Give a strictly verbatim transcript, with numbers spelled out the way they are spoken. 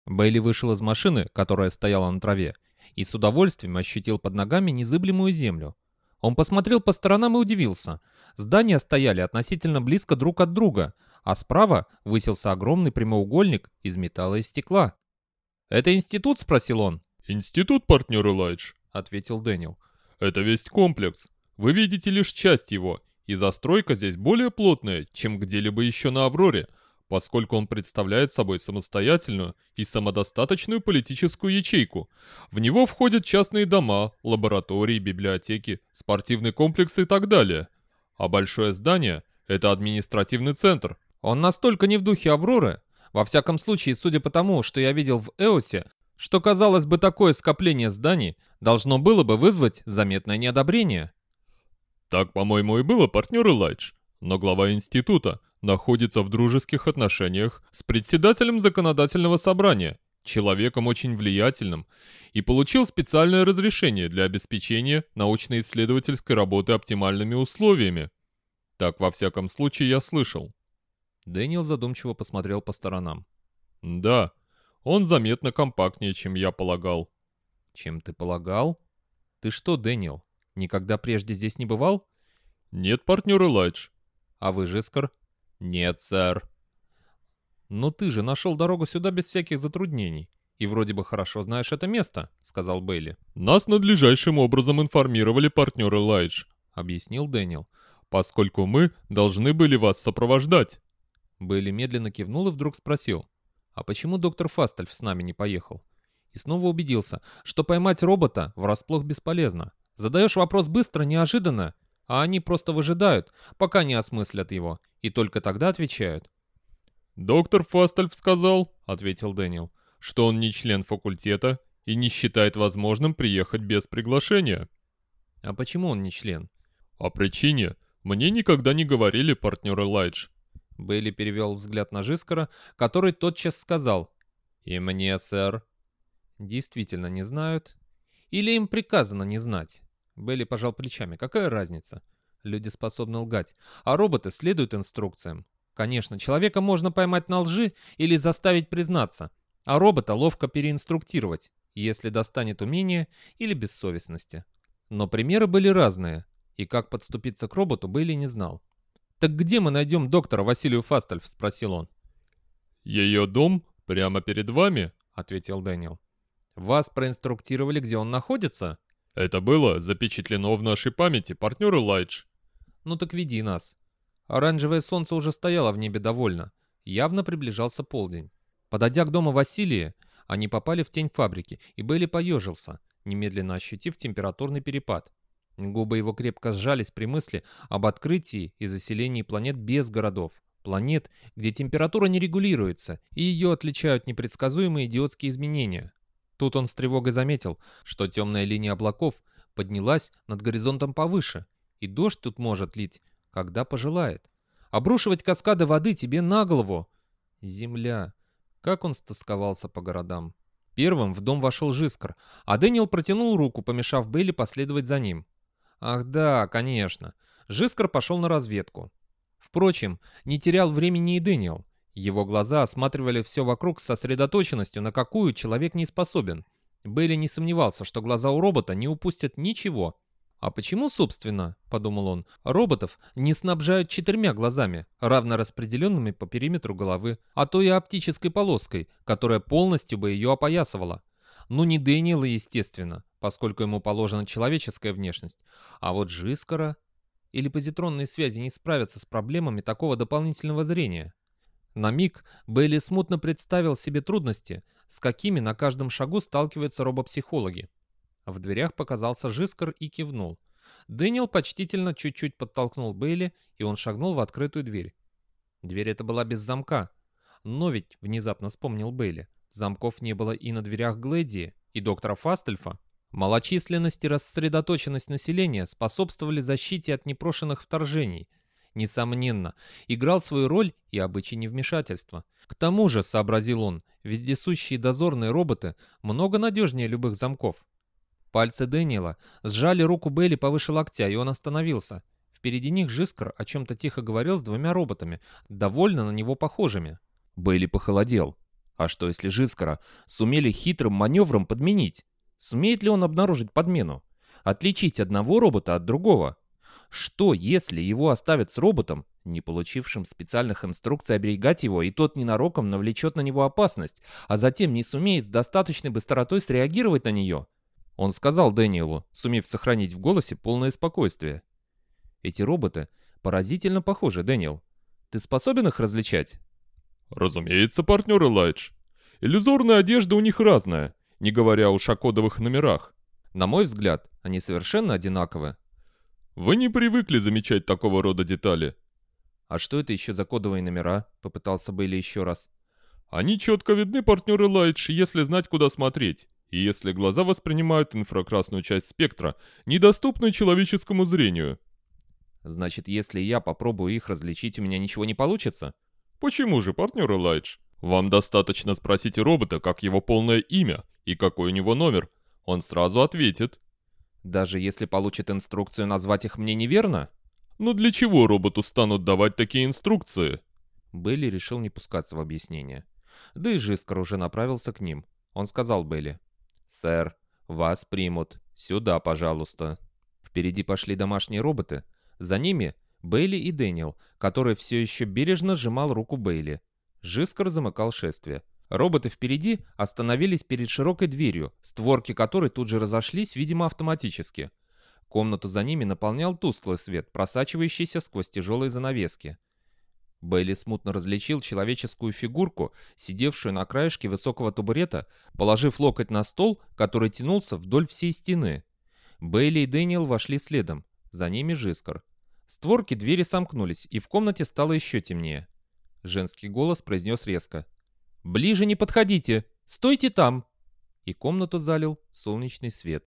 Бейли вышел из машины, которая стояла на траве, и с удовольствием ощутил под ногами незыблемую землю. Он посмотрел по сторонам и удивился. Здания стояли относительно близко друг от друга, а справа высился огромный прямоугольник из металла и стекла. «Это институт?» — спросил он. «Институт, партнер Элайдж», — ответил Дэниел. «это весь комплекс. Вы видите лишь часть его, и застройка здесь более плотная, чем где-либо еще на Авроре, поскольку он представляет собой самостоятельную и самодостаточную политическую ячейку. В него входят частные дома, лаборатории, библиотеки, спортивный комплекс и так далее. А большое здание — это административный центр». Он настолько не в духе Авроры, во всяком случае, судя по тому, что я видел в Эосе, что, казалось бы, такое скопление зданий должно было бы вызвать заметное неодобрение. Так, по-моему, и было, партнер Элайдж. Но глава института находится в дружеских отношениях с председателем законодательного собрания, человеком очень влиятельным, и получил специальное разрешение для обеспечения научно-исследовательской работы оптимальными условиями. Так, во всяком случае, я слышал. Дэниел задумчиво посмотрел по сторонам. Да, он заметно компактнее, чем я полагал. Чем ты полагал? Ты что, Дэниел, никогда прежде здесь не бывал? Нет, партнер Элайдж. А вы, Жискар? Нет, сэр. Но ты же нашел дорогу сюда без всяких затруднений. И вроде бы хорошо знаешь это место, сказал Бейли. Нас надлежащим образом информировали, партнер Элайдж, объяснил Дэниел. Поскольку мы должны были вас сопровождать. Бейли медленно кивнул и вдруг спросил: «А почему доктор Фастельф с нами не поехал?» И снова убедился, что поймать робота врасплох бесполезно. Задаешь вопрос быстро, неожиданно, а они просто выжидают, пока не осмыслят его, и только тогда отвечают. «Доктор Фастельф сказал, — ответил Дэниел, — что он не член факультета и не считает возможным приехать без приглашения». «А почему он не член?» «О причине мне никогда не говорили, партнер Элайдж». Бейли перевел взгляд на Жискара, который тотчас сказал: «И мне, сэр». «Действительно не знают? Или им приказано не знать?» Бейли пожал плечами. «Какая разница? Люди способны лгать, а роботы следуют инструкциям. Конечно, человека можно поймать на лжи или заставить признаться, а робота ловко переинструктировать, если достанет умения или бессовестности. Но примеры были разные, и как подступиться к роботу Бейли не знал. «Так где мы найдем доктора Василию Фастельф?» — спросил он. «Ее дом прямо перед вами», — ответил Дэниел. «Вас проинструктировали, где он находится?» «Это было запечатлено в нашей памяти, партнер Элайдж». «Ну так веди нас». Оранжевое солнце уже стояло в небе довольно. Явно приближался полдень. Подойдя к дому Василия, они попали в тень фабрики, и Бейли поежился, немедленно ощутив температурный перепад. Губы его крепко сжались при мысли об открытии и заселении планет без городов. Планет, где температура не регулируется, и ее отличают непредсказуемые идиотские изменения. Тут он с тревогой заметил, что темная линия облаков поднялась над горизонтом повыше, и дождь тут может лить, когда пожелает. Обрушивать каскады воды тебе на голову. Земля. Как он стосковался по городам. Первым в дом вошел Жискар, а Дэниел протянул руку, помешав Бейли последовать за ним. Ах да, конечно. Жискар пошел на разведку. Впрочем, не терял времени и Дэниел. Его глаза осматривали все вокруг с сосредоточенностью, на какую человек не способен. Бейли не сомневался, что глаза у робота не упустят ничего. «А почему, собственно, — подумал он, — роботов не снабжают четырьмя глазами, равно распределенными по периметру головы, а то и оптической полоской, которая полностью бы ее опоясывала? Ну, не Дэниела, естественно, поскольку ему положена человеческая внешность, а вот Жискара. Или позитронные связи не справятся с проблемами такого дополнительного зрения?» На миг Бейли смутно представил себе трудности, с какими на каждом шагу сталкиваются робопсихологи. В дверях показался Жискар и кивнул. Дэниел почтительно чуть-чуть подтолкнул Бейли, и он шагнул в открытую дверь. Дверь эта была без замка. Но ведь, внезапно вспомнил Бейли, замков не было и на дверях Глэдии, и доктора Фастельфа. Малочисленность и рассредоточенность населения способствовали защите от непрошенных вторжений. Несомненно, играл свою роль и обычай невмешательства. К тому же, сообразил он, вездесущие дозорные роботы много надежнее любых замков. Пальцы Дэниела сжали руку Бейли повыше локтя, и он остановился. Впереди них Жискар о чем-то тихо говорил с двумя роботами, довольно на него похожими. Бейли похолодел. А что если Жискара сумели хитрым маневром подменить? Сумеет ли он обнаружить подмену? Отличить одного робота от другого? Что, если его оставят с роботом, не получившим специальных инструкций оберегать его, и тот ненароком навлечет на него опасность, а затем не сумеет с достаточной быстротой среагировать на нее? Он сказал Дэниелу, сумев сохранить в голосе полное спокойствие. Эти роботы поразительно похожи, Дэниел. Ты способен их различать? Разумеется, партнер Элайдж. Иллюзорная одежда у них разная, не говоря уж о кодовых номерах. На мой взгляд, они совершенно одинаковы. Вы не привыкли замечать такого рода детали. А что это еще за кодовые номера? Попытался Бейли еще раз. Они четко видны, партнер Элайдж, если знать, куда смотреть. И если глаза воспринимают инфракрасную часть спектра, недоступную человеческому зрению. Значит, если я попробую их различить, у меня ничего не получится? Почему же, партнер Элайдж? Вам достаточно спросить робота, как его полное имя и какой у него номер. Он сразу ответит. Даже если получит инструкцию назвать их мне неверно? Но для чего роботу станут давать такие инструкции? Бейли решил не пускаться в объяснение. Да и Жискар уже направился к ним. Он сказал Бейли: «Сэр, вас примут. Сюда, пожалуйста». Впереди пошли домашние роботы. За ними Бейли и Дэниел, который все еще бережно сжимал руку Бейли. Жискар замыкал шествие. Роботы впереди остановились перед широкой дверью, створки которой тут же разошлись, видимо, автоматически. Комнату за ними наполнял тусклый свет, просачивающийся сквозь тяжелые занавески. Бейли смутно различил человеческую фигурку, сидевшую на краешке высокого табурета, положив локоть на стол, который тянулся вдоль всей стены. Бейли и Дэниел вошли следом, за ними Жискар. Створки двери сомкнулись, и в комнате стало еще темнее. Женский голос произнес резко: «Ближе не подходите! Стойте там!» И комнату залил солнечный свет.